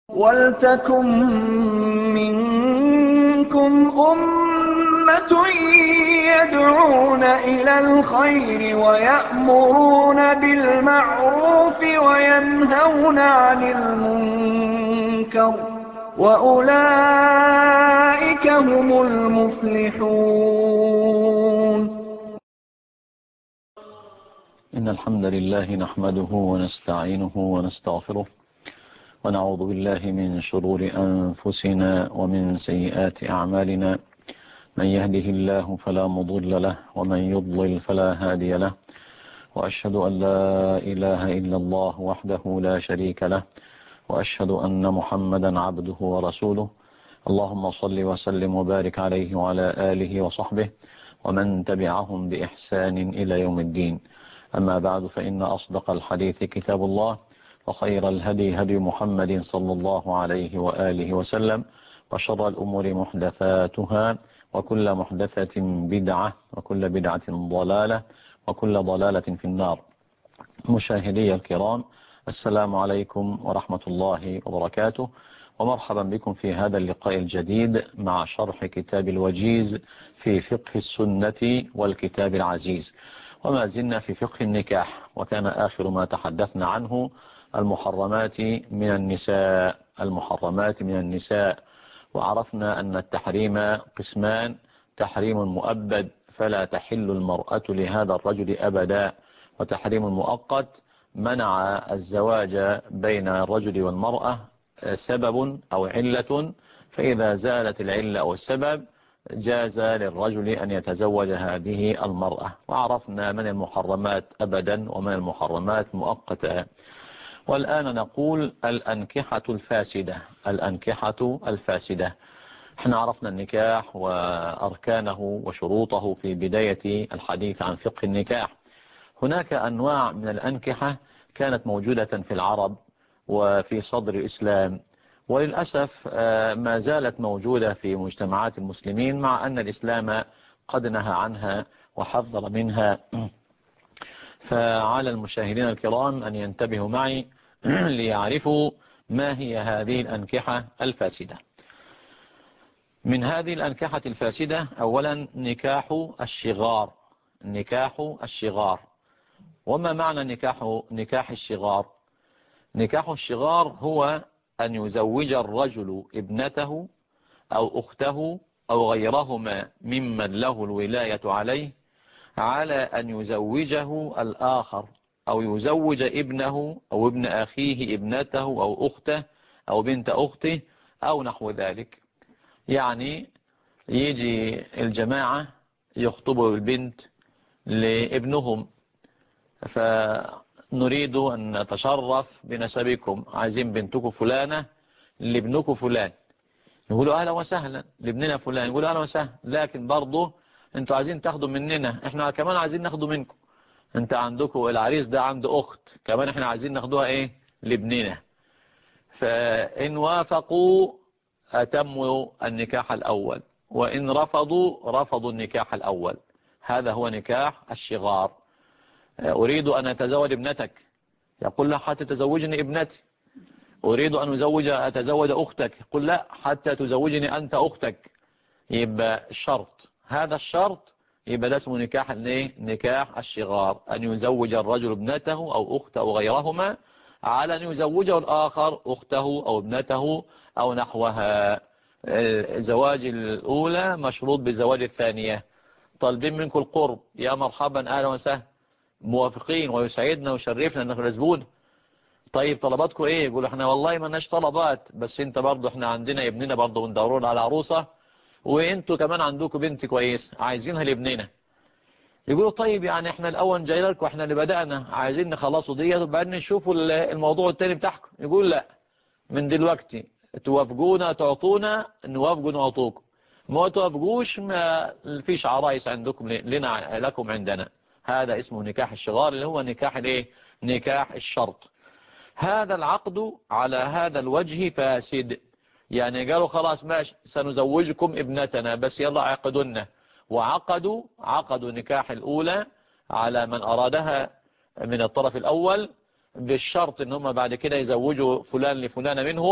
وَلْتَكُن مِّنكُمْ أُمَّةٌ يَدْعُونَ إِلَى الْخَيْرِ وَيَأْمُرُونَ بِالْمَعْرُوفِ وَيَنْهَوْنَ عَنِ الْمُنكَرِ ۚ وَأُولَٰئِكَ هُمُ الْمُفْلِحُونَ. إن الحمد لله نحمده ونستعينه ونستغفره ونعوذ بالله من شرور أنفسنا ومن سيئات أعمالنا. من يهده الله فلا مضل له ومن يضلل فلا هادي له، وأشهد أن لا إله إلا الله وحده لا شريك له، وأشهد أن محمدا عبده ورسوله. اللهم صل وسلم وبارك عليه وعلى آله وصحبه ومن تبعهم بإحسان إلى يوم الدين. أما بعد، فإن أصدق الحديث كتاب الله، وخير الهدي هدي محمد صلى الله عليه وآله وسلم، وشر الأمور محدثاتها، وكل محدثة بدعة، وكل بدعة ضلالة، وكل ضلالة في النار. مشاهدي الكرام، السلام عليكم ورحمة الله وبركاته، ومرحبا بكم في هذا اللقاء الجديد مع شرح كتاب الوجيز في فقه السنة والكتاب العزيز. وما زلنا في فقه النكاح، وكان آخر ما تحدثنا عنه المحرمات من النساء، وعرفنا أن التحريم قسمان: تحريم مؤبد فلا تحل المرأة لهذا الرجل أبدا، وتحريم مؤقت منع الزواج بين الرجل والمرأة سبب أو علة، فإذا زالت العلة أو السبب جاز للرجل أن يتزوج هذه المرأة. وعرفنا من المحرمات أبدا ومن المحرمات مؤقتا. والآن نقول الأنكحة الفاسدة. احنا عرفنا النكاح وأركانه وشروطه في بداية الحديث عن فقه النكاح. هناك أنواع من الأنكحة كانت موجودة في العرب وفي صدر الإسلام، وللأسف ما زالت موجودة في مجتمعات المسلمين، مع أن الإسلام قد نهى عنها وحذر منها. فعلى المشاهدين الكرام أن ينتبهوا معي ليعرفوا ما هي هذه الأنكحة الفاسدة. من هذه الأنكحة الفاسدة أولا نكاح الشغار. وما معنى نكاح الشغار؟ نكاح الشغار هو أن يزوج الرجل ابنته أو أخته أو غيرهما ممن له الولاية عليه، على أن يزوجه الآخر، أو يزوج ابنه أو ابن أخيه ابنته أو أخته أو بنت أخته أو نحو ذلك. يعني يجي الجماعة يخطبوا البنت لابنهم، فنريد أن نتشرف بنسبكم، عايزين بنتكم فلانة لابنكم فلان. يقولوا أهلا وسهلا، لابننا فلان يقولوا أهلا وسهلا، لكن برضه انتوا عايزين تاخدوا مننا، احنا كمان عايزين ناخدوا منكم. انت عندكم العريس ده عنده أخت كمان، احنا عايزين ناخدوها لابننا. فإن وافقوا أتموا النكاح الأول، وإن رفضوا النكاح الأول. هذا هو نكاح الشغار. أريد أن أتزوج ابنتك، يقول لا حتى تزوجني ابنتي. أريد أن أتزوج أختك، يقول لا حتى تزوجني أنت أختك. يبقى الشرط، هذا الشرط، يبقى ده اسمه نكاح الشغار، أن يزوج الرجل ابنته أو أخته أو غيرهما، على أن يزوجه الآخر أخته أو ابنته أو نحوها. الزواج الأولى مشروط بزواج الثانية. طالبين منكم القرب، يا مرحبا أهلا وسهلا، موافقين ويسعدنا ويشرفنا أنكم نسبون. طيب طلباتكم ايه؟ يقولوا احنا والله ما لناش طلبات، بس انت برضو احنا عندنا ابننا برضو بندورون على عروسة، وانتوا كمان عندكم بنت كويس عايزينها لابننا. يقولوا طيب يعني احنا الاول جاي لكم، احنا اللي بدأنا، عايزين نخلصوا ديت وبعدين نشوفوا الموضوع التاني بتاعكم. يقول لا، من دلوقتي توافقونا تعطونا، نوافقوا نعطوكم، ما توافقوش ما فيش عرايس عندكم لكم عندنا. هذا اسمه نكاح الشغار، اللي هو نكاح الشرط. هذا العقد على هذا الوجه فاسد. يعني قالوا خلاص ماشي سنزوجكم ابنتنا، بس يلا عقدنا، عقدوا نكاح الأولى على من أرادها من الطرف الأول، بالشرط ان هم بعد كده يزوجوا فلان لفلانة منهم،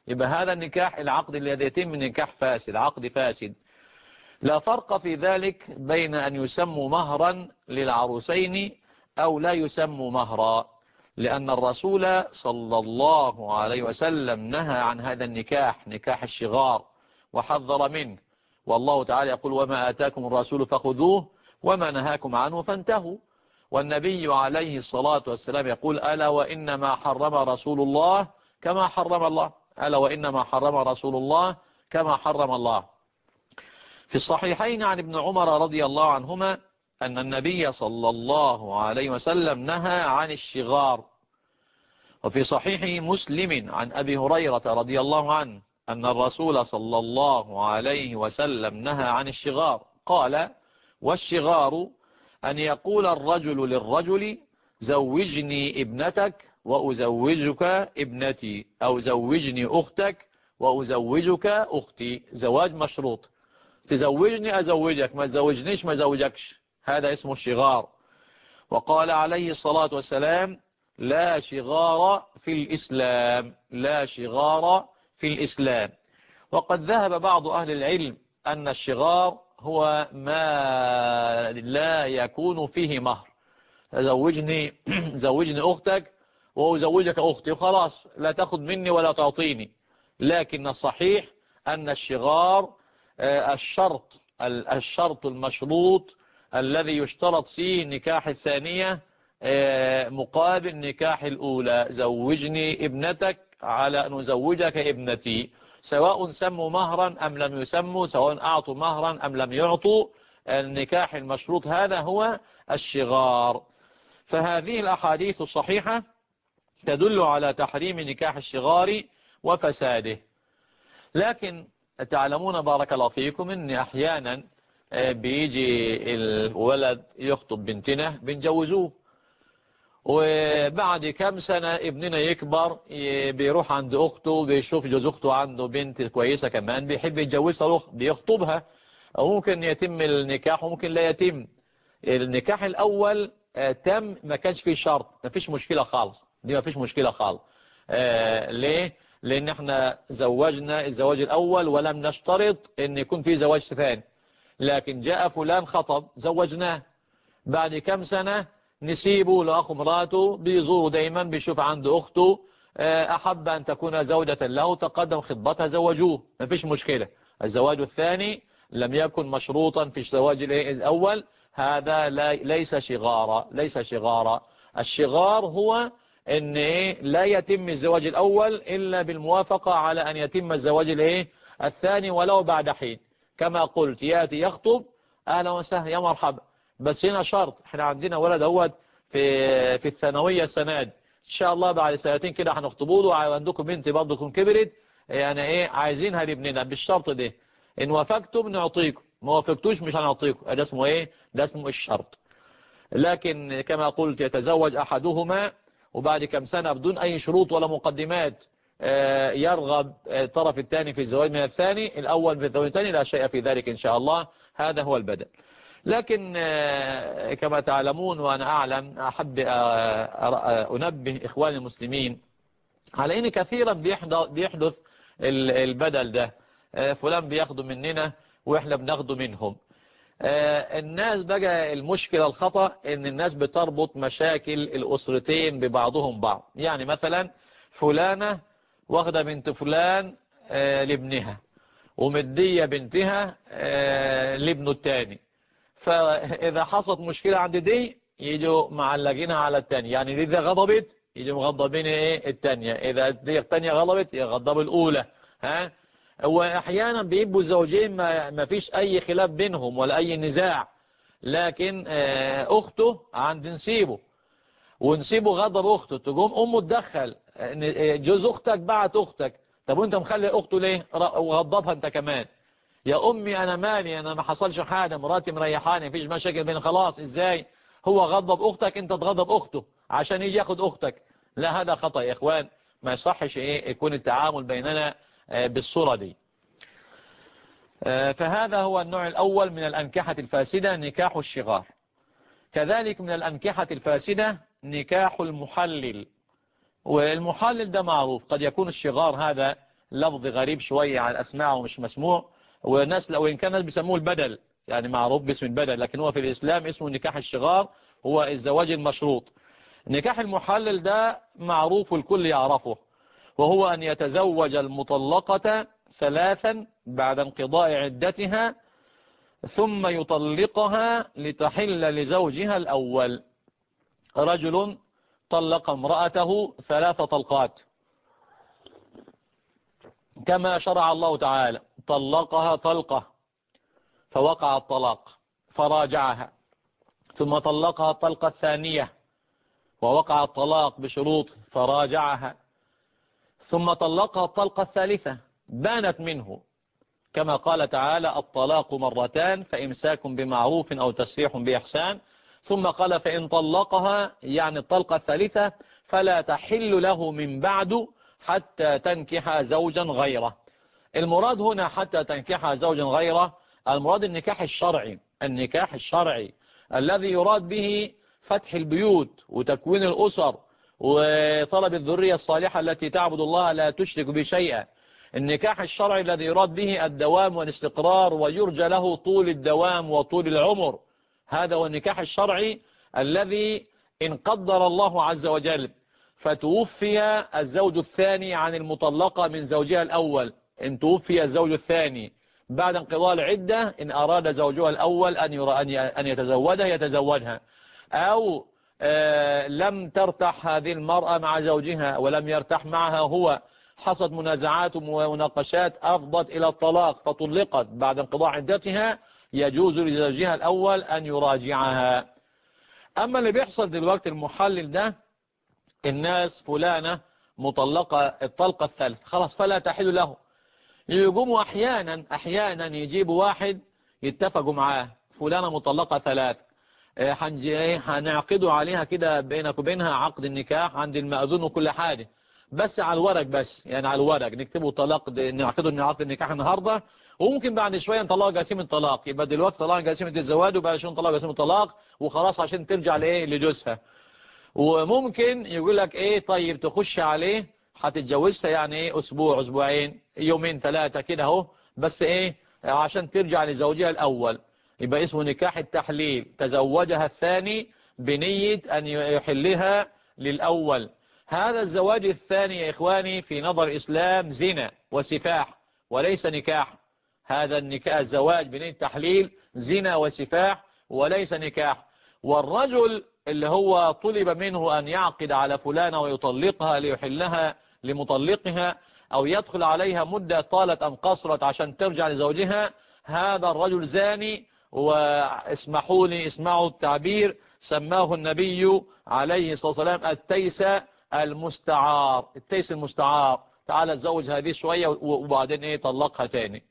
يبقى هذا النكاح العقد الذي يتم من نكاح فاسد، عقد فاسد. لا فرق في ذلك بين أن يسموا مهرا للعروسين أو لا يسموا مهرا، لأن الرسول صلى الله عليه وسلم نهى عن هذا النكاح، نكاح الشغار، وحذر منه. والله تعالى يقول: وما آتاكم الرسول فخذوه وما نهاكم عنه فانتهوا. والنبي عليه الصلاة والسلام يقول: ألا وإنما حرم رسول الله كما حرم الله، ألا وإنما حرم رسول الله كما حرم الله. في الصحيحين عن ابن عمر رضي الله عنهما أن النبي صلى الله عليه وسلم نهى عن الشغار. وفي صحيح مسلم عن أبي هريرة رضي الله عنه أن الرسول صلى الله عليه وسلم نهى عن الشغار، قال: والشغار أن يقول الرجل للرجل: زوجني ابنتك وأزوجك ابنتي، أو زوجني أختك وأزوجك أختي، زواج مشروط، تزوجني أزوجك، ما تزوجنيش ما زوجكش، هذا اسمه الشغار. وقال عليه الصلاة والسلام: لا شغار في الإسلام، لا شغار في الإسلام. وقد ذهب بعض أهل العلم أن الشغار هو ما لا يكون فيه مهر، زوجني زوجني أختك وأزوجك أختي، وخلاص لا تأخذ مني ولا تعطيني. لكن الصحيح أن الشغار الشرط المشروط الذي يشترط فيه نكاح الثانية مقابل نكاح الأولى، زوجني ابنتك على أن أزوجك ابنتي، سواء سموا مهرا أم لم يسموا، سواء أعطوا مهرا أم لم يعطوا، النكاح المشروط هذا هو الشغار. فهذه الأحاديث الصحيحة تدل على تحريم نكاح الشغار وفساده. لكن تعلمون بارك الله فيكم أن أحيانا بيجي الولد يخطب بنتنا بنجوزوه، وبعد كم سنة ابننا يكبر بيروح عند أخته بيشوف جوز أخته عنده بنت كويسة كمان بيحب يتجوزها، بيخطبها، أو ممكن يتم النكاح وممكن لا يتم. النكاح الأول تم، ما كانش فيه شرط، ما فيش مشكلة خالص، دي ما فيش مشكلة خالص. ليه؟ لأن احنا زوجنا الزواج الأول ولم نشترط أن يكون فيه زواج ثاني، لكن جاء فلان خطب زوجناه، بعد كم سنة نسيبه لأخو مراته بيزوره دايما، بيشوف عنده أخته أحب أن تكون زوجة له، تقدم خطبتها زوجوه، ما فيش مشكلة. الزواج الثاني لم يكن مشروطا في الزواج الأول، هذا ليس شغارا، ليس شغارا. الشغار هو ان لا يتم الزواج الأول إلا بالموافقة على أن يتم الزواج الثاني ولو بعد حين. كما قلت يأتي يخطب أهلا وسهلا يا مرحبا، بس هنا شرط، احنا عندنا ولد اهوت في الثانوية السنة دي، ان شاء الله بعد سنتين كده هنخطبوا له، وعندكم بنت برضه تكون كبرت، يعني عايزينها لابننا بالشرط ده، ان وافقتم نعطيكم، ما وافقتوش مش هنعطيكم. ده اسمه ده اسمه الشرط. لكن كما قلت يتزوج أحدهما وبعد كم سنة بدون أي شروط ولا مقدمات يرغب الطرف الثاني في الزواج من الثاني الأول في الزواج الثاني، لا شيء في ذلك إن شاء الله، هذا هو البدء. لكن كما تعلمون وأنا أعلم، أحب أنبه إخواني المسلمين على إن كثيرا بيحدث البدل ده، فلان بياخده مننا وإحنا بناخده منهم. الناس بقى المشكلة الخطأ ان الناس بتربط مشاكل الأسرتين ببعضهم بعض. يعني مثلا فلانة واخدة بنت فلان لابنها، ومدية بنتها لابنه التاني، فإذا حصلت مشكلة عند دي يجوا معلقينها على التاني، يعني دي غضبت يجوا مغضبين التانية، إذا دي التانية غضبت يغضبوا الأولى. وأحيانا بيبقوا الزوجين ما فيش أي خلاف بينهم ولا أي نزاع، لكن أخته عند نسيبه ونسيبه غضب أخته، تقوم أمه تدخل، جوز أختك بعت أختك، طب وانت مخلي أخته ليه وغضبها انت كمان؟ يا أمي أنا مالي، أنا ما حصلش حاجة، مراتي مريحاني، مفيش مشاكل بين، خلاص إزاي هو غضب أختك انت تغضب أخته عشان يجي ياخد أختك؟ لا، هذا خطأ يا إخوان، ما يصحش يكون التعامل بيننا بالصورة دي. فهذا هو النوع الأول من الأنكحة الفاسدة، نكاح الشغار. كذلك من الأنكحة الفاسدة نكاح المحلل، والمحلل ده معروف، قد يكون الشغار هذا لفظ غريب شوية على الأسماع ومش مسموع، والناس لو إن كان الناس بيسموه البدل، يعني معروف باسم البدل، لكن هو في الإسلام اسمه نكاح الشغار، هو الزواج المشروط. نكاح المحلل ده معروف والكل يعرفه، وهو أن يتزوج المطلقة 3 بعد انقضاء عدتها ثم يطلقها لتحل لزوجها الأول. رجل طلق امرأته 3 طلقات كما شرع الله تعالى، طلقها طلقة فوقع الطلاق فراجعها، ثم طلقها الطلقة الثانية ووقع الطلاق بشروط فراجعها، ثم طلقها الطلقة الثالثة بانت منه، كما قال تعالى الطلاق 2 فإمساك بمعروف أو تسريح بإحسان، ثم قال فإن طلقها يعني الطلقة الثالثة فلا تحل له من بعد حتى تنكح زوجا غيره. المراد هنا حتى تنكح زوجا غيره، المراد النكاح الشرعي، النكاح الشرعي الذي يراد به فتح البيوت وتكوين الأسر وطلب الذرية الصالحة التي تعبد الله لا تشرك بشيئا. النكاح الشرعي الذي يراد به الدوام والاستقرار ويرجى له طول الدوام وطول العمر، هذا هو النكاح الشرعي الذي إن قدر الله عز وجل فتوفي الزوج الثاني عن المطلقة من زوجها الأول، إن توفي الزوج الثاني بعد انقضاء العدة، إن أراد زوجها الأول أن يتزوجها يتزوجها، أو لم ترتاح هذه المرأة مع زوجها ولم يرتاح معها هو، حصلت منازعات ومناقشات أفضت إلى الطلاق فطلقت بعد انقضاء عدتها، يجوز لزوجها الأول أن يراجعها. أما اللي بيحصل دلوقتي المحلل ده، الناس فلانة مطلقة الطلقة الثالثة خلاص فلا تحل له، يقوموا أحيانا يجيبوا واحد يتفقوا معاه فلانة مطلقة 3 هنعقدوا عليها كده بينك وبينها عقد النكاح عند المأذون وكل حاجة، بس على الورق، بس يعني على الورق نكتبوا طلاق، نعقدوا عقد النكاح النهاردة، وممكن بعد شوية نطلقوا جاسم الطلاق، يبقى دلوقتي طلقوا جاسم الزواج وبعد شوية نطلقوا جاسم الطلاق وخلاص عشان ترجع لإيه لجوزها. وممكن يقول لك إيه طيب تخش عليه هتتجوزها يعني إيه أسبوع أسبوعين يومين 3 كده اهو، بس إيه عشان ترجع لزوجها الأول، يبقى اسمه نكاح التحليل، تزوجها الثاني بنية أن يحلها للأول. هذا الزواج الثاني يا إخواني في نظر الإسلام زنا وسفاح وليس نكاح، هذا النكاح الزواج بنية التحليل زنا وسفاح وليس نكاح. والرجل اللي هو طلب منه أن يعقد على فلانة ويطلقها ليحلها لمطلقها أو يدخل عليها مدة طالت أم قصرت عشان ترجع لزوجها، هذا الرجل زاني، واسمحوا لي اسمعوا التعبير سماه النبي عليه الصلاة والسلام التيس المستعار، التيس المستعار، تعال تزوج هذه شوية وبعدين ايه طلقها تاني.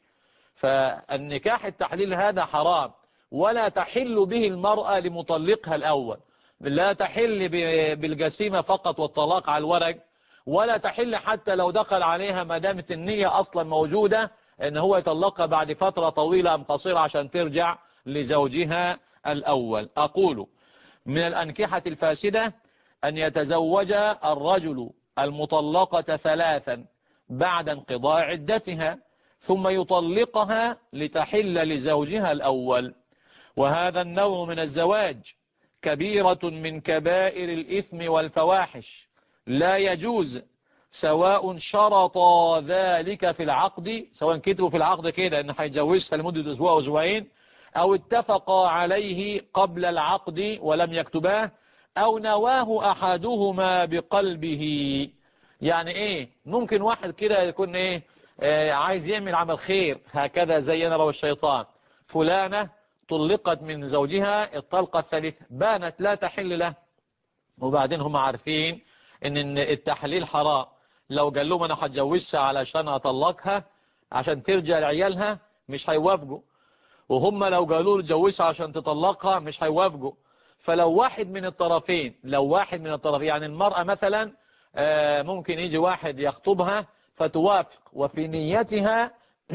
فالنكاح التحليل هذا حرام، ولا تحل به المرأة لمطلقها الأول، لا تحل بالجسيمة فقط والطلاق على الورق، ولا تحل حتى لو دخل عليها ما دامت النية أصلا موجودة ان هو يطلقها بعد فترة طويلة أم قصيرة عشان ترجع لزوجها الأول. أقول من الأنكحة الفاسدة أن يتزوج الرجل المطلقة 3 بعد انقضاء عدتها ثم يطلقها لتحل لزوجها الأول، وهذا النوع من الزواج كبيرة من كبائر الإثم والفواحش، لا يجوز سواء شرط ذلك في العقد، سواء كتبوا في العقد كده ان هيتجوزها لمدة أسبوع أو أسبوعين، أو اتفقا عليه قبل العقد ولم يكتباه، أو نواه أحدهما بقلبه. يعني إيه؟ ممكن واحد كده يكون إيه عايز يعمل عمل خير هكذا زي أنا والشيطان، فلانة طلقت من زوجها الطلقة الثالثة بانت لا تحل له، وبعدين هم عارفين ان التحليل حرام، لو قال لهم انا هتجوزها علشان اطلقها عشان ترجع لعيالها مش هيوافقوا، وهم لو قالوا له تجوزها عشان تطلقها مش هيوافقوا. فلو واحد من الطرفين، يعني المرأة مثلا ممكن يجي واحد يخطبها فتوافق وفي نيتها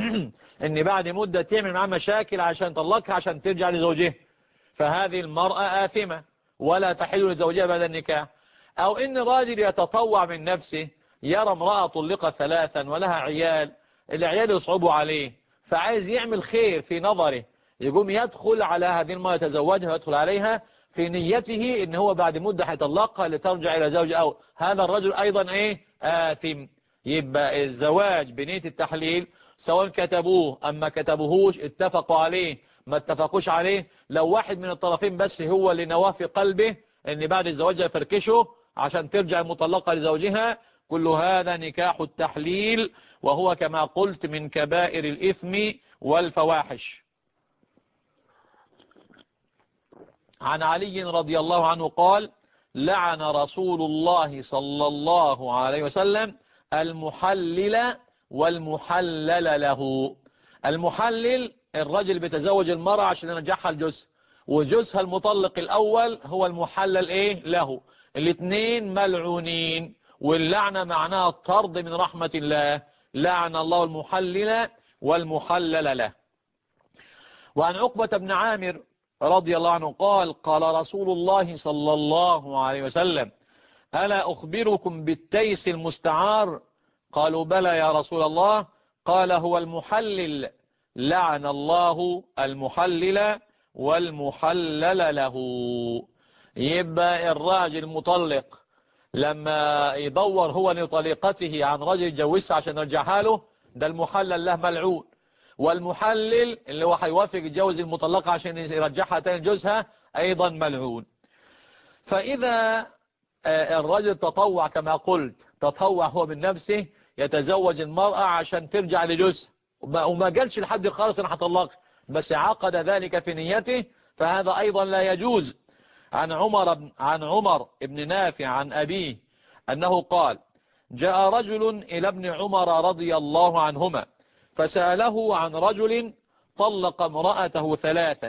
ان بعد مدة تعمل معاه مشاكل عشان تطلقها عشان ترجع لزوجها، فهذه المرأة آثمة ولا تحل لزوجها بعد النكاح. او ان راجل يتطوع من نفسه يرى امرأة طلقت 3 ولها عيال، العيال يصعبوا عليه، فعايز يعمل خير في نظره، يقوم يدخل على هذه المرأة يتزوجها ويدخل عليها في نيته ان هو بعد مدة هيطلقها لترجع الى زوج، او هذا الرجل ايضا ايه آثم. يبقى الزواج بنية التحليل سواء كتبوه اما كتبوهوش، اتفقوا عليه ما اتفقوش عليه، لو واحد من الطرفين بس هو اللي نواه في قلبه ان بعد الزواج يفركشه عشان ترجع المطلقة لزوجها، كل هذا نكاح التحليل، وهو كما قلت من كبائر الإثم والفواحش. عن علي رضي الله عنه قال: لعن رسول الله صلى الله عليه وسلم المحلل والمحلل له. المحلل الرجل بيتزوج المرأة عشان يرجعها لجوزها، وجوزها المطلق الأول هو المحلل إيه له. الاثنين ملعونين، واللعنة معناها الطرد من رحمة الله. لعن الله المحلل والمحلل له. وعن عقبة بن عامر رضي الله عنه قال: قال رسول الله صلى الله عليه وسلم: ألا أخبركم بالتيس المستعار؟ قالوا: بلى يا رسول الله. قال: هو المحلل، لعن الله المحلل والمحلل له. يبقى الراجل المطلق لما يدور هو لطليقته عن رجل يتجوزها عشان يرجعها له، ده المحلل له ملعون. والمحلل اللي هو هيوافق يتجوز المطلقة عشان يرجعها تاني لجوزها أيضا ملعون. فإذا الرجل تطوع كما قلت، تطوع هو من نفسه يتزوج المرأة عشان ترجع لجوزها، وما قالش لحد خالص أنا هطلقها، بس عقد ذلك في نيته، فهذا أيضا لا يجوز. عن عمر بن نافع عن أبيه أنه قال: جاء رجل إلى ابن عمر رضي الله عنهما فسأله عن رجل طلق امرأته 3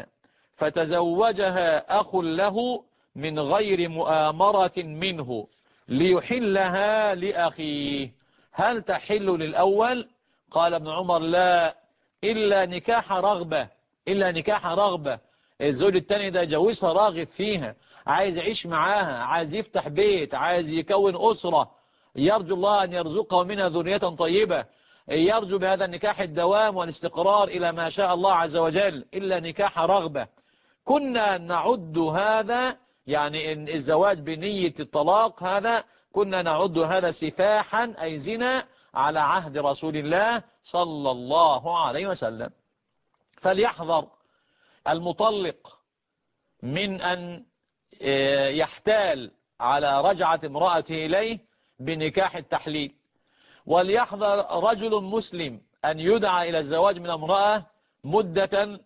فتزوجها أخ له من غير مؤامرة منه ليحلها لأخيه، هل تحل للأول؟ قال ابن عمر: لا، إلا نكاح رغبة، إلا نكاح رغبة. الزوج التاني ده جوزها راغب فيها، عايز يعيش معاها، عايز يفتح بيت، عايز يكون أسرة، يرجو الله أن يرزقه منها ذرية طيبة، يرجو بهذا النكاح الدوام والاستقرار إلى ما شاء الله عز وجل، إلا نكاح رغبة. كنا نعد هذا يعني إن الزواج بنية الطلاق هذا كنا نعد هذا سفاحا أي زنا على عهد رسول الله صلى الله عليه وسلم. فليحذر المطلق من أن يحتال على رجعة امرأته إليه بنكاح التحليل. وليحذر رجل مسلم أن يدعى إلى الزواج من امرأة مدة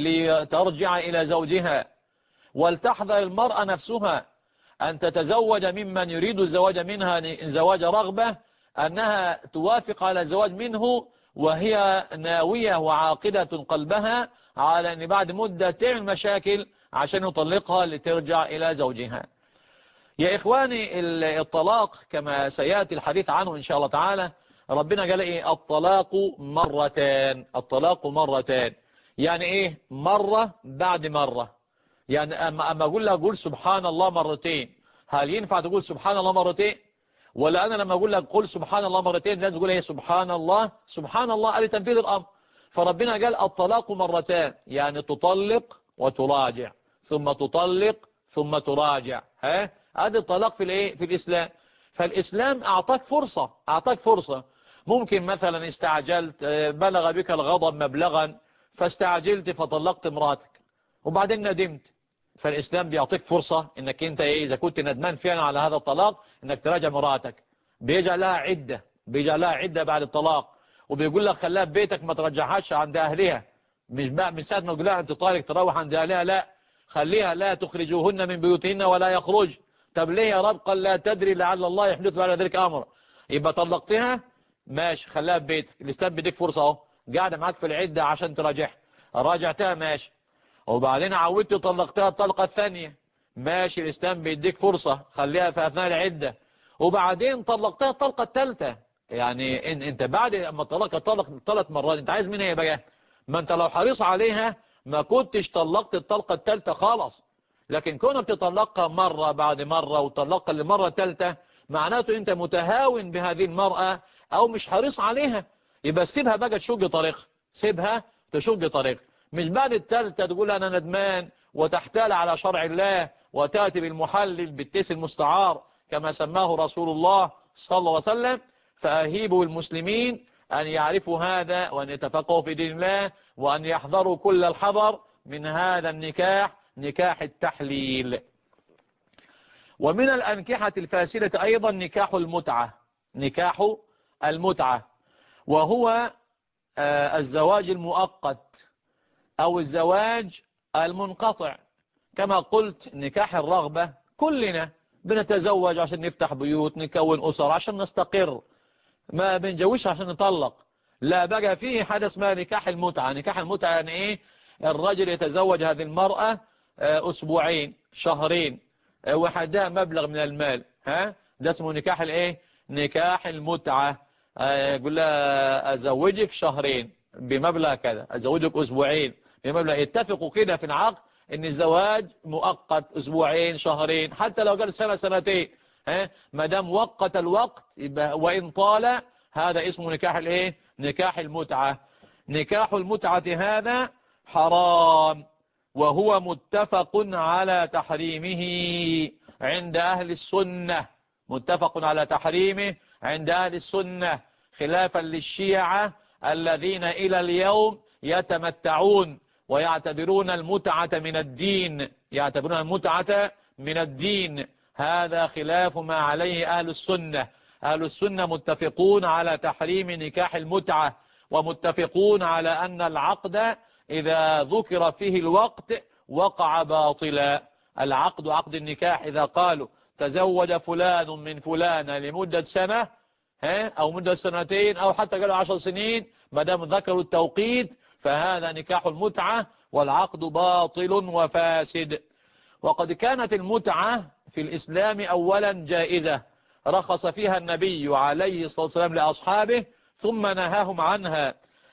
لترجع إلى زوجها. ولتحذر المرأة نفسها أن تتزوج ممن يريد الزواج منها زواج رغبة، أنها توافق على الزواج منه وهي ناوية وعاقدة قلبها على أن بعد مدة تعمل مشاكل عشان يطلقها لترجع إلى زوجها. يا إخواني، الطلاق كما سيأتي الحديث عنه إن شاء الله تعالى، ربنا قال إيه؟ الطلاق مرتان. الطلاق مرتان يعني إيه؟ مرة بعد مرة. يعني أما أقول لها قول سبحان الله مرتين، هل ينفع تقول سبحان الله مرتين؟ ولا أنا لما أقول لك قول سبحان الله مرتين لازم تقول إيه؟ سبحان الله سبحان الله لتنفيذ الأمر. فربنا قال الطلاق مرتان، يعني تطلق وتراجع ثم تطلق ثم تراجع. هذا الطلاق في الايه؟ في الإسلام. فالإسلام أعطاك فرصة. ممكن مثلا استعجلت، بلغ بك الغضب مبلغا فاستعجلت فطلقت امراتك وبعدين ندمت، فالإسلام بيعطيك فرصة انك انت إذا كنت ندمان فعلا على هذا الطلاق انك تراجع مراتك. بيجعل لها عدة بعد الطلاق، وبيقول لك خليها ببيتك ما ترجعهاش عند أهلها. مش بقى من ساعة ما تقول لها انت طالق تروح عند أهلها، لا، خليها لا تخرجوهن من بيوتهن ولا يخرج. طب ليه يا رب؟ قال لا تدري لعل الله يحدث بعد ذلك أمر. يبقى طلقتها ماشي، خليها ببيتك، الإسلام بيديك فرصة اهو، قاعدة معاك في العدة عشان تراجعها، راجعتها ماشي، وبعدين عودت طلقتها الطلقة الثانية ماشي، الإسلام بيديك فرصة خليها في أثناء العدة، وبعدين طلقتها الطلقة الثالثة. يعني انت بعد ما طلق 3 مرات انت عايز منها ايه بقى؟ ما انت لو حريص عليها ما كنتش طلقت الطلقة الثالثة خالص. لكن كونك تطلقها مرة بعد مرة وطلقها للمرة الثالثة معناته انت متهاون بهذه المرأة او مش حريص عليها، يبقى سيبها بقى تشق طريق، سيبها تشق طريق. مش بعد الثالثة تقول انا ندمان وتحتال على شرع الله وتأتي بالمحلل بالتيس المستعار كما سماه رسول الله صلى الله عليه وسلم. فأهيبوا المسلمين أن يعرفوا هذا وأن يتفقهوا في دين الله وأن يحذروا كل الحذر من هذا النكاح، نكاح التحليل. ومن الأنكحة الفاسدة أيضا نكاح المتعة، نكاح المتعة وهو الزواج المؤقت أو الزواج المنقطع. كما قلت نكاح الرغبة كلنا بنتزوج عشان نفتح بيوت، نكون أسر عشان نستقر، ما بنجوش عشان نطلق. لا، بقى فيه حدث ما نكاح المتعة. نكاح المتعة يعني ايه؟ الرجل يتزوج هذه المرأة أسبوعين شهرين وحدها مبلغ من المال، ده اسمه نكاح الايه؟ نكاح المتعة. يقول لها أزوجك شهرين بمبلغ كذا، أزوجك أسبوعين بمبلغ، يتفقوا كده في العقد ان الزواج مؤقت أسبوعين شهرين، حتى لو قال سنة سنتين، ما دام وقت الوقت يبقى وإن طال هذا اسمه نكاح الايه؟ نكاح المتعة. نكاح المتعة هذا حرام وهو متفق على تحريمه عند أهل السنة، متفق على تحريمه عند أهل السنة، خلافا للشيعة الذين إلى اليوم يتمتعون ويعتبرون المتعة من الدين، يعتبرون المتعة من الدين. هذا خلاف ما عليه أهل السنة. أهل السنة متفقون على تحريم نكاح المتعة، ومتفقون على أن العقد إذا ذكر فيه الوقت وقع باطلا. العقد عقد النكاح إذا قالوا تزوج فلان من فلانة لمدة سنة أو مدة سنتين أو حتى قالوا 10 سنين، ما دام ذكروا التوقيت فهذا نكاح المتعة والعقد باطل وفاسد. وقد كانت المتعة في الإسلام أولا جائزة، رخص فيها النبي عليه الصلاة والسلام لأصحابه ثم نهاهم عنها،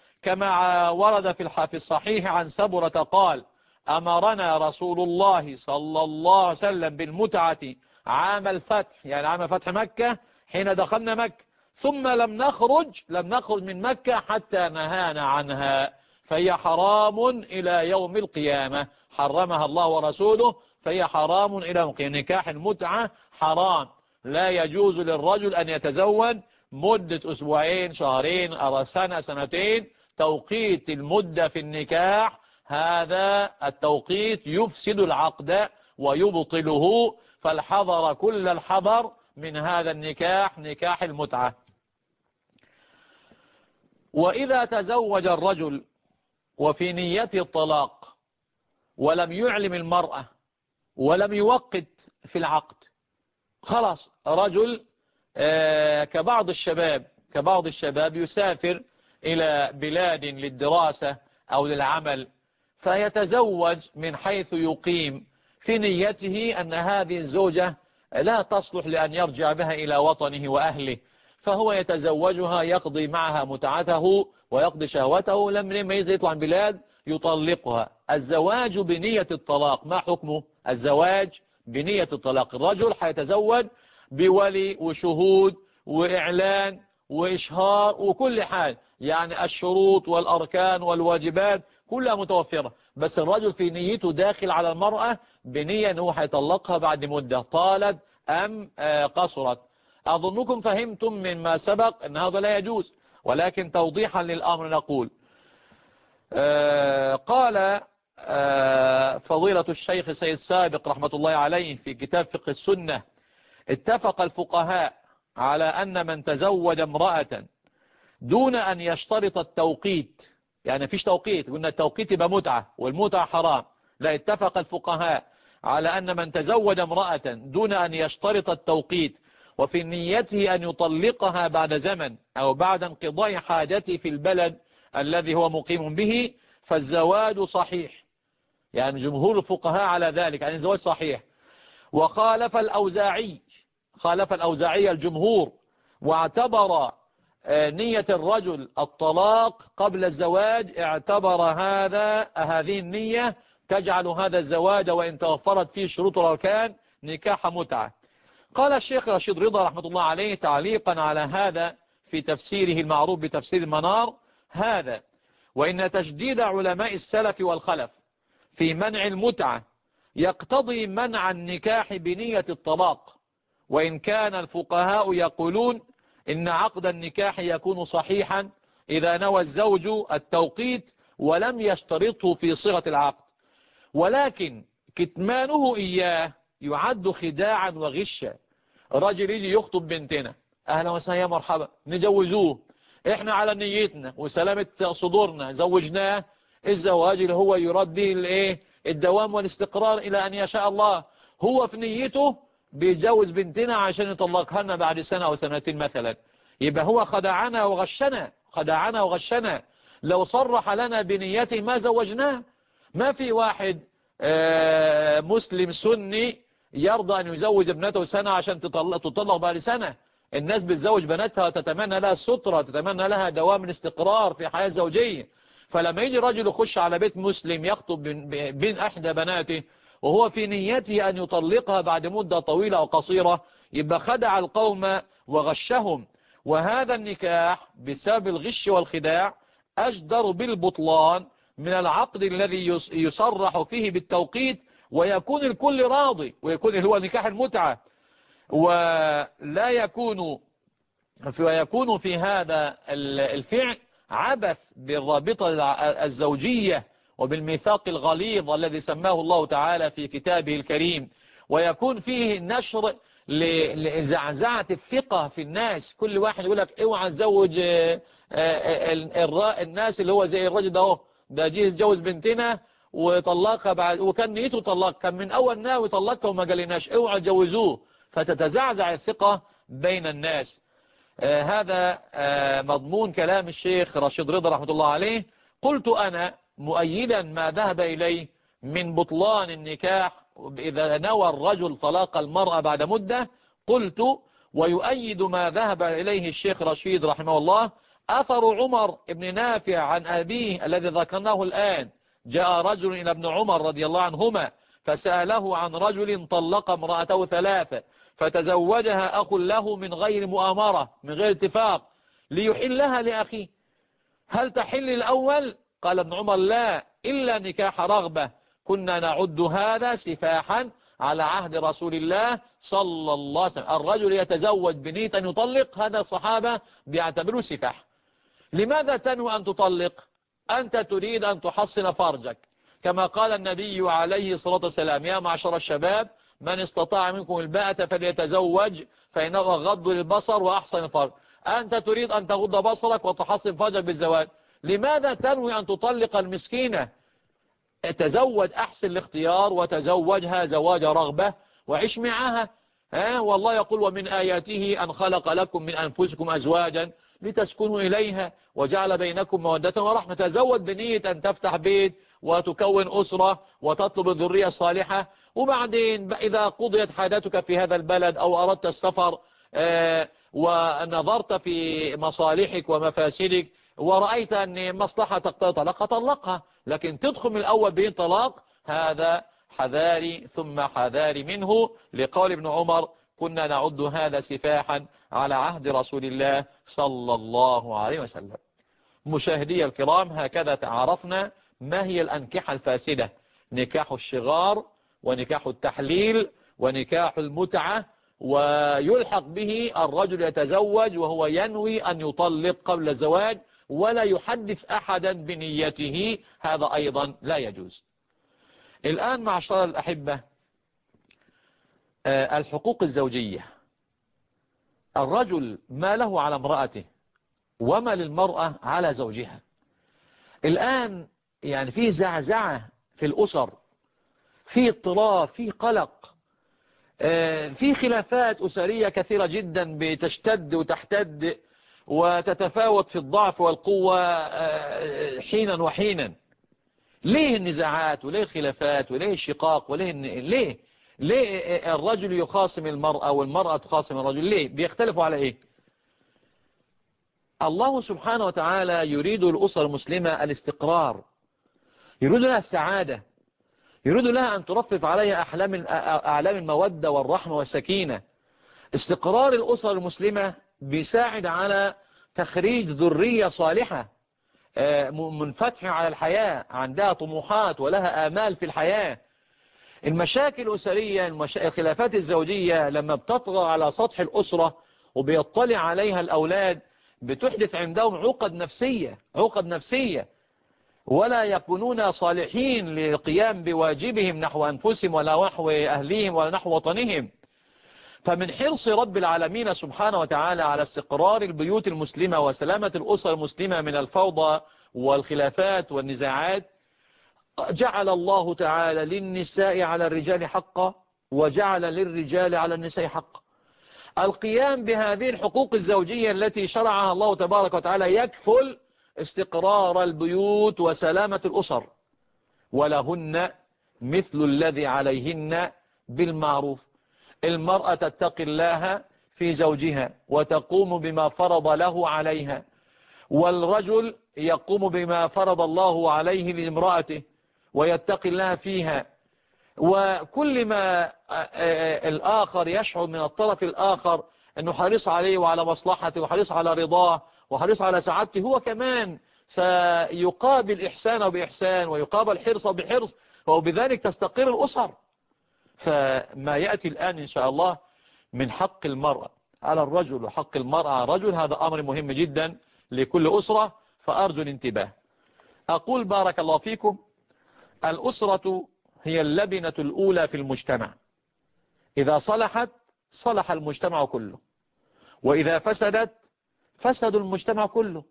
كما ورد في الصحيح عن سبرة قال أمرنا رسول الله صلى الله عليه وسلم بالمتعة عام الفتح، يعني عام فتح مكة حين دخلنا مكة، ثم لم نخرج من مكة حتى نهانا عنها، فهي حرام إلى يوم القيامة، حرمها الله ورسوله فهي حرام إلى يوم القيامة. نكاح المتعة حرام، لا يجوز للرجل أن يتزوج مدة أسبوعين شهرين أو سنة سنتين. توقيت المدة في النكاح هذا التوقيت يفسد العقد ويبطله، فالحذر كل الحذر من هذا النكاح، نكاح المتعة. وإذا تزوج الرجل وفي نيته الطلاق ولم يعلم المرأة ولم يوقت في العقد، خلاص رجل كبعض الشباب يسافر إلى بلاد للدراسة أو للعمل، فيتزوج من حيث يقيم في نيته أن هذه الزوجة لا تصلح لأن يرجع بها إلى وطنه وأهله، فهو يتزوجها يقضي معها متعته ويقضي شهوته، لما يطلع بلاد يطلقها. الزواج بنية الطلاق ما حكمه؟ الزواج بنية الطلاق، الرجل حيتزوج بولي وشهود وإعلان وإشهار وكل حال، يعني الشروط والأركان والواجبات كلها متوفرة، بس الرجل في نيته داخل على المرأة بنية أنه حيطلقها بعد مدة طالت أم قصرت. أظنكم فهمتم مما سبق أن هذا لا يجوز، ولكن توضيحا للأمر نقول قال فضيلة الشيخ سيد سابق رحمة الله عليه في كتاب فقه السنة: اتفق الفقهاء على أن من تزوج امرأة دون أن يشترط التوقيت، يعني فيش توقيت، قلنا التوقيت يبقى متعة والمتعة حرام، لا، اتفق الفقهاء على أن من تزوج امرأة دون أن يشترط التوقيت وفي نيته أن يطلقها بعد زمن أو بعد انقضاء حاجته في البلد الذي هو مقيم به فالزواج صحيح، يعني جمهور الفقهاء على ذلك، يعني الزواج صحيح. وخالف الأوزاعي الجمهور، واعتبر نية الرجل الطلاق قبل الزواج، اعتبر هذه النية تجعل هذا الزواج وإن توفرت فيه شروط الأركان نكاح متعة. قال الشيخ رشيد رضا رحمة الله عليه تعليقا على هذا في تفسيره المعروف بتفسير المنار: هذا وإن تشديد علماء السلف والخلف في منع المتعة يقتضي منع النكاح بنية الطلاق، وإن كان الفقهاء يقولون إن عقد النكاح يكون صحيحا إذا نوى الزوج التوقيت ولم يشترطه في صيغة العقد، ولكن كتمانه إياه يعد خداعا وغشا. رجل يجي يخطب بنتنا، أهلا وسهلا يا مرحبا، نجوزوه، إحنا على نيتنا وسلامة صدورنا زوجناه. الزواج اللي هو يراد به الدوام والاستقرار إلى أن يشاء الله، هو في نيته بيتجوز بنتنا عشان يطلقها لنا بعد سنة أو سنتين مثلا. يبقى هو خدعنا وغشنا. لو صرح لنا بنيته ما زوجناه. ما في واحد مسلم سني يرضى أن يزوج ابنته سنة عشان تطلق بعد سنة. الناس بتزوج بناتها وتتمنى لها السترة، تتمنى لها دوام الاستقرار في حياة زوجية. فلما يجي رجل يخش على بيت مسلم يخطب بين أحدى بناته وهو في نيته أن يطلقها بعد مدة طويلة أو قصيرة، يبقى خدع القوم وغشهم. وهذا النكاح بسبب الغش والخداع أجدر بالبطلان من العقد الذي يصرح فيه بالتوقيت ويكون الكل راضي، ويكون هو نكاح المتعة، ولا يكون في هذا الفعل عبث بالرابطة الزوجية وبالميثاق الغليظ الذي سماه الله تعالى في كتابه الكريم، ويكون فيه نشر لزعزعة الثقة في الناس. كل واحد يقول لك اوعى تزوج الناس اللي هو زي الرجل ده جه يتجوز بنتنا وطلقها بعد، وكان نيته طلق، كان من اول ناوي طلقها وما قالناش، اوعى تجوزوه، فتتزعزع الثقة بين الناس. هذا مضمون كلام الشيخ رشيد رضا رحمة الله عليه. قلت أنا مؤيدا ما ذهب إليه من بطلان النكاح إذا نوى الرجل طلاق المرأة بعد مدة. قلت ويؤيد ما ذهب إليه الشيخ رشيد رحمه الله أثر عمر بن نافع عن أبيه الذي ذكرناه الآن. جاء رجل إلى ابن عمر رضي الله عنهما فسأله عن رجل طلق امرأته 3 فتزوجها أخ له من غير مؤامرة، من غير اتفاق، ليحلها لأخيه. هل تحل الأول؟ قال ابن عمر لا، إلا نكاح رغبة، كنا نعد هذا سفاحا على عهد رسول الله صلى الله عليه وسلم. الرجل يتزوج بنية أن يطلق، هذا الصحابة بيعتبروه سفاح. لماذا تنوي أن تطلق؟ أنت تريد أن تحصن فرجك، كما قال النبي عليه الصلاة والسلام: يا معشر الشباب من استطاع منكم الباءة فليتزوج فإنه أغض للبصر وأحسن الفرج. أنت تريد أن تغض بصرك وتحصن فرجك بالزواج، لماذا تنوي أن تطلق المسكينة؟ تزوج، أحسن الاختيار وتزوجها زواج رغبة وعيش معها. والله يقول: ومن آياته أن خلق لكم من أنفسكم أزواجا لتسكنوا إليها وجعل بينكم مودة ورحمة. تزوج بنية أن تفتح بيت وتكون أسرة وتطلب الذرية الصالحة، وبعدين إذا قضيت حاجتك في هذا البلد أو أردت السفر ونظرت في مصالحك ومفاسدك ورأيت أن مصلحة تقتضي طلاق طلقها، لكن تدخل من الأول بين طلاق، هذا حذاري ثم حذاري منه، لقول ابن عمر: كنا نعد هذا سفاحا على عهد رسول الله صلى الله عليه وسلم. مشاهدي الكرام، هكذا تعرفنا ما هي الأنكحة الفاسدة: نكاح الشغار ونكاح التحليل ونكاح المتعة، ويلحق به الرجل يتزوج وهو ينوي أن يطلق قبل الزواج ولا يحدث أحدا بنيته، هذا أيضا لا يجوز. الآن معشر الأحبة، الحقوق الزوجية. الرجل ما له على امرأته وما للمرأة على زوجها. الآن يعني في زعزعة في الأسر، في اضطراب، في قلق، في خلافات أسرية كثيرة جدا بتشتد وتحتد وتتفاوت في الضعف والقوة حينا وحينا. ليه النزاعات وليه الخلافات وليه الشقاق ليه الرجل يخاصم المرأة والمرأة تخاصم الرجل؟ ليه بيختلفوا على ايه؟ الله سبحانه وتعالى يريد الأسر المسلمة الاستقرار، يريد لها السعادة، يريد لها أن ترفف عليها أعلام المودة والرحمة والسكينة. استقرار الأسرة المسلمة بيساعد على تخريج ذرية صالحة منفتحة على الحياة، عندها طموحات ولها آمال في الحياة. المشاكل الأسرية، الخلافات الزوجية لما بتطغى على سطح الأسرة وبيطلع عليها الأولاد بتحدث عندهم عقد نفسية، ولا يكونون صالحين للقيام بواجبهم نحو أنفسهم ولا نحو أهليهم ولا نحو وطنهم. فمن حرص رب العالمين سبحانه وتعالى على استقرار البيوت المسلمة وسلامة الأسر المسلمة من الفوضى والخلافات والنزاعات، جعل الله تعالى للنساء على الرجال حقا، وجعل للرجال على النساء حقا. القيام بهذه الحقوق الزوجية التي شرعها الله تبارك وتعالى يكفل استقرار البيوت وسلامة الأسر. ولهن مثل الذي عليهن بالمعروف. المرأة تتقي الله في زوجها وتقوم بما فرض له عليها، والرجل يقوم بما فرض الله عليه لامرأته ويتقي الله فيها. وكل ما الآخر يشعر من الطرف الآخر أنه حريص عليه وعلى مصلحته وحريص على رضاه وحريص على سعادته، هو كمان سيقابل إحسانه بإحسان ويقابل حرصه بحرص، وبذلك تستقر الأسر. فما يأتي الآن إن شاء الله من حق المرأة على الرجل وحق المرأة على الرجل، هذا أمر مهم جدا لكل أسرة، فأرجو الانتباه. أقول بارك الله فيكم: الأسرة هي اللبنة الأولى في المجتمع، إذا صلحت صلح المجتمع كله، وإذا فسدت فسد المجتمع كله.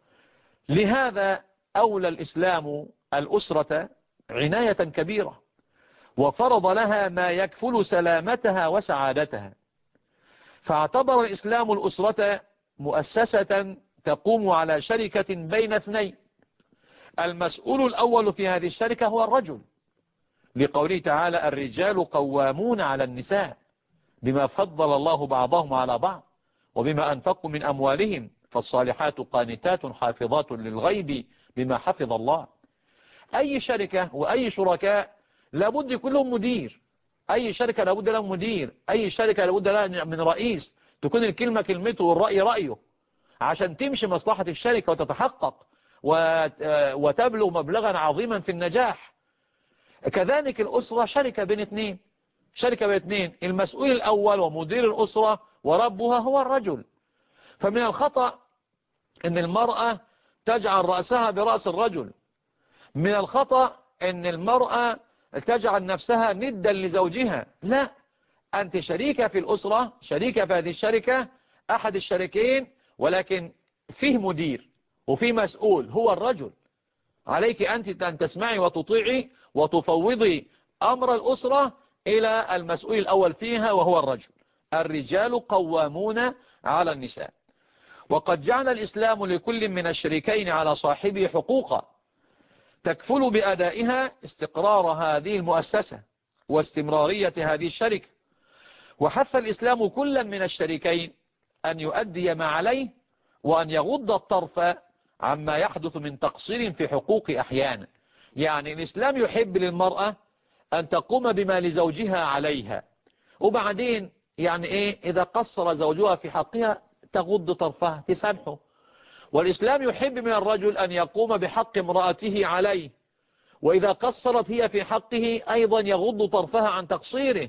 لهذا أولى الإسلام الأسرة عناية كبيرة، وفرض لها ما يكفل سلامتها وسعادتها. فاعتبر الإسلام الأسرة مؤسسة تقوم على شركة بين اثنين، المسؤول الأول في هذه الشركة هو الرجل، لقوله تعالى: الرجال قوامون على النساء بما فضل الله بعضهم على بعض وبما أنفقوا من أموالهم فالصالحات قانتات حافظات للغيب بما حفظ الله. أي شركة وأي شركاء لابد يكون لهم مدير، أي شركة لابد لهم مدير، أي شركة لابد لها من رئيس تكون الكلمة كلمته والرأي رأيه عشان تمشي مصلحة الشركة وتتحقق وتبلغ مبلغا عظيما في النجاح. كذلك الأسرة شركة بين اثنين، المسؤول الأول ومدير الأسرة وربها هو الرجل. فمن الخطأ أن المرأة تجعل رأسها برأس الرجل، من الخطأ أن المرأة تجعل نفسها ندا لزوجها. لا، أنت شريكة في الأسرة، شريكة في هذه الشركة، أحد الشريكين، ولكن فيه مدير وفيه مسؤول هو الرجل. عليك أنت أن تسمعي وتطيعي وتفوضي أمر الأسرة إلى المسؤول الأول فيها وهو الرجل. الرجال قوامون على النساء. وقد جعل الإسلام لكل من الشريكين على صاحبه حقوقا تكفل بأدائها استقرار هذه المؤسسة واستمرارية هذه الشركة. وحث الإسلام كل من الشريكين أن يؤدي ما عليه وأن يغض الطرف عما يحدث من تقصير في حقوق أحيانا. يعني الإسلام يحب للمرأة أن تقوم بما لزوجها عليها، وبعدين يعني إيه إذا قصر زوجها في حقها تغض طرفها تسامحه. والإسلام يحب من الرجل أن يقوم بحق امرأته عليه، وإذا قصرت هي في حقه أيضا يغض طرفها عن تقصيره.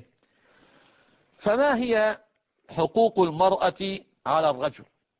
فما هي حقوق المرأة على الرجل؟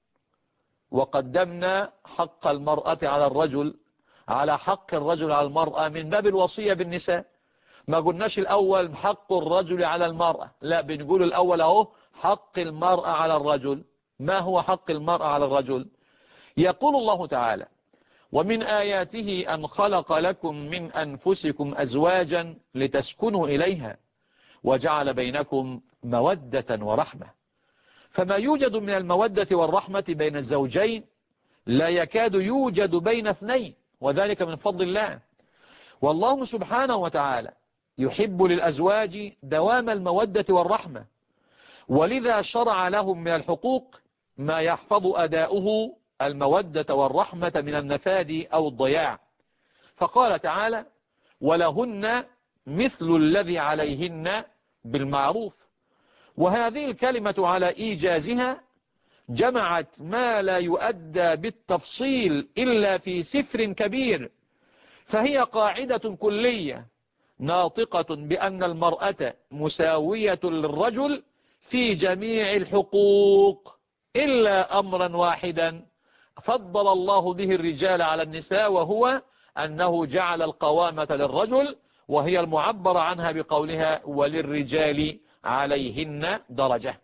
وقدمنا حق المرأة على الرجل على حق الرجل على المرأة من باب الوصية بالنساء. ما قلناش الأول حق الرجل على المرأة، لا، بنقول الأول أهو حق المرأة على الرجل. ما هو حق المرأة على الرجل؟ يقول الله تعالى: ومن آياته أن خلق لكم من أنفسكم أزواجا لتسكنوا إليها وجعل بينكم مودة ورحمة. فما يوجد من المودة والرحمة بين الزوجين لا يكاد يوجد بين اثنين، وذلك من فضل الله. والله سبحانه وتعالى يحب للأزواج دوام المودة والرحمة، ولذا شرع لهم من الحقوق ما يحفظ أداؤه المودة والرحمة من النفاد أو الضياع. فقال تعالى: ولهن مثل الذي عليهن بالمعروف. وهذه الكلمة على إيجازها جمعت ما لا يؤدى بالتفصيل إلا في سفر كبير، فهي قاعدة كلية ناطقة بأن المرأة مساوية للرجل في جميع الحقوق إلا أمرا واحدا فضل الله به الرجال على النساء، وهو أنه جعل القوامة للرجل، وهي المعبر عنها بقولها وللرجال عليهن درجة.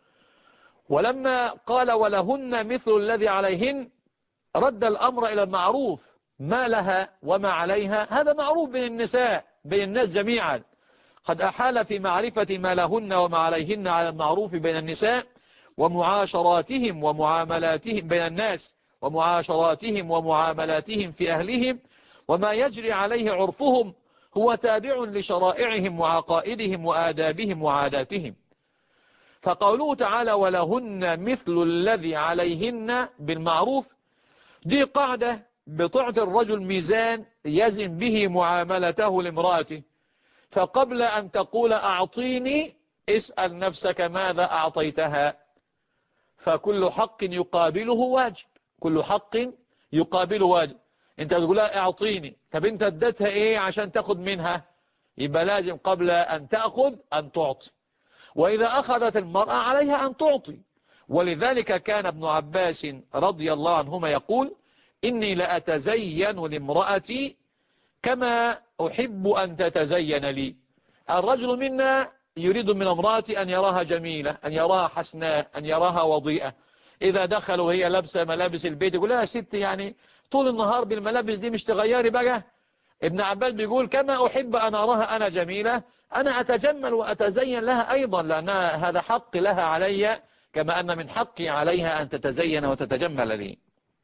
ولما قال ولهن مثل الذي عليهن رد الأمر إلى المعروف، ما لها وما عليها هذا معروف بين النساء، بين الناس جميعا. قد أحال في معرفة ما لهن وما عليهن على المعروف بين النساء ومعاشراتهم ومعاملاتهم بين الناس، ومعاشراتهم ومعاملاتهم في أهلهم، وما يجري عليه عرفهم هو تابع لشرائعهم وعقائدهم وآدابهم وعاداتهم. فقوله تعالى ولهن مثل الذي عليهن بالمعروف، دي قاعدة بتعطي الرجل ميزان يزن به معاملته لامرأته. فقبل أن تقول أعطيني اسأل نفسك ماذا أعطيتها، فكل حق يقابله واجب، كل حق يقابله واجب. انت تقول لها اعطيني، طب انت اديتها ايه عشان تاخد منها؟ يبقى لازم قبل أن تأخذ أن تعطي، وإذا أخذت المرأة عليها أن تعطي. ولذلك كان ابن عباس رضي الله عنهما يقول إني لأتزين لامرأتي كما أحب أن تتزين لي. الرجل منا يريد من امرأتي أن يراها جميلة، أن يراها حسناء، أن يراها وضيئة. إذا دخل وهي لابسة ملابس البيت يقول لها يا ست يعني طول النهار بالملابس دي مش تغيري بقى. ابن عباس بيقول كما أحب أن أراها أنا جميلة أنا أتجمل وأتزين لها أيضا، لأن هذا حق لها علي كما أن من حقي عليها أن تتزين وتتجمل لي.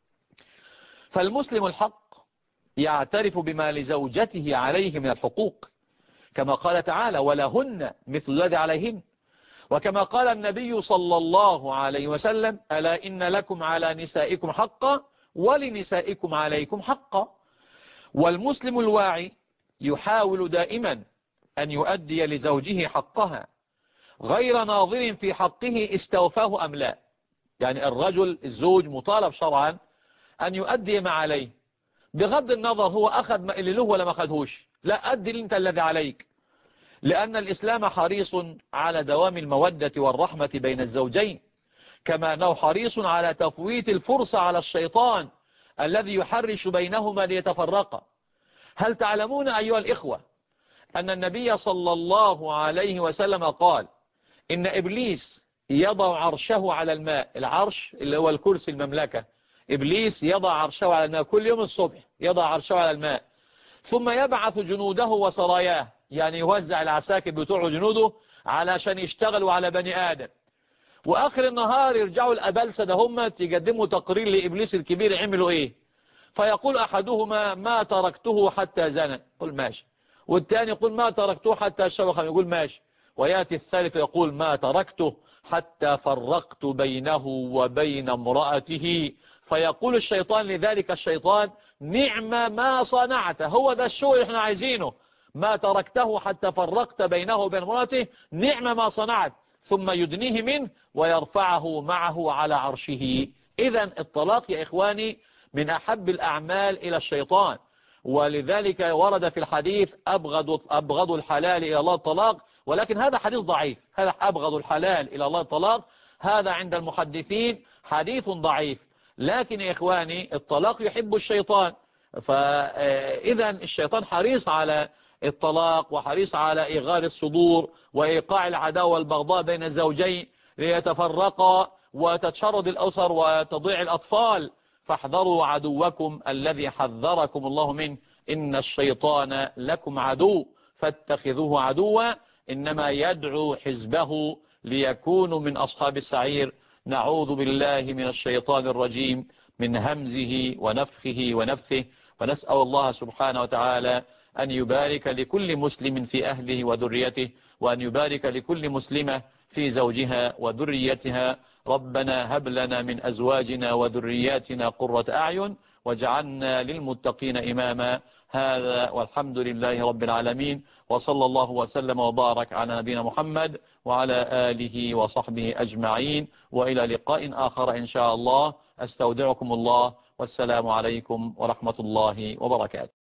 فالمسلم الحق يعترف بما لزوجته عليه من الحقوق، كما قال تعالى ولهن مثل الذي عليهن، وكما قال النبي صلى الله عليه وسلم ألا إن لكم على نسائكم حقا ولنسائكم عليكم حقا. والمسلم الواعي يحاول دائما أن يؤدي لزوجه حقها غير ناظر في حقه استوفاه أم لا. يعني الرجل الزوج مطالب شرعا أن يؤدي ما عليه بغض النظر هو أخذ ما اللي له ولا ما أخذهوش، لا أدي أنت الذي عليك، لأن الإسلام حريص على دوام المودة والرحمة بين الزوجين، كما أنه حريص على تفويت الفرصة على الشيطان الذي يحرش بينهما ليتفرقا. هل تعلمون أيها الإخوة أن النبي صلى الله عليه وسلم قال إن إبليس يضع عرشه على الماء، العرش اللي هو الكرسي المملكة، إبليس يضع عرشه على الماء كل يوم الصبح، يضع عرشه على الماء ثم يبعث جنوده وسراياه، يعني يوزع العساكر بتوع جنوده علشان يشتغلوا على بني آدم، وآخر النهار يرجعوا الأبلسة ده هم يقدموا تقرير لإبليس الكبير عملوا إيه. فيقول أحدهما ما تركته حتى زنى، قل ماشي، والثاني يقول ما تركته حتى شرخ، يقول ماشي، ويأتي الثالث يقول ما تركته حتى فرقت بينه وبين امرأته. فيقول الشيطان لذلك الشيطان نعم ما صنعت، هو ده الشغل اللي احنا عايزينه، ما تركته حتى فرقت بينه وبين امرأته، نعم ما صنعت، ثم يدنيه منه ويرفعه معه على عرشه. إذن الطلاق يا إخواني من أحب الأعمال إلى الشيطان، ولذلك ورد في الحديث أبغض الحلال إلى الله الطلاق، ولكن هذا حديث ضعيف، هذا أبغض الحلال إلى الله الطلاق، هذا عند المحدثين حديث ضعيف. لكن يا إخواني الطلاق يحب الشيطان، فإذا الشيطان حريص على الطلاق وحريص على إيغار الصدور وإيقاع العداوة والبغضاء بين الزوجين ليتفرقا وتتشرد الأسر وتضيع الأطفال. فاحذروا عدوكم الذي حذركم الله منه إن الشيطان لكم عدو فاتخذوه عدوا إنما يدعو حزبه ليكونوا من أصحاب السعير. نعوذ بالله من الشيطان الرجيم من همزه ونفخه ونفثه، ونسأل الله سبحانه وتعالى أن يبارك لكل مسلم في أهله وذريته، وأن يبارك لكل مسلمة في زوجها وذريتها. ربنا هب لنا من أزواجنا وذرياتنا قرة أعين وجعلنا للمتقين إماما. هذا والحمد لله رب العالمين، وصلى الله وسلم وبارك على نبينا محمد وعلى آله وصحبه أجمعين، وإلى لقاء آخر إن شاء الله. أستودعكم الله، والسلام عليكم ورحمة الله وبركاته.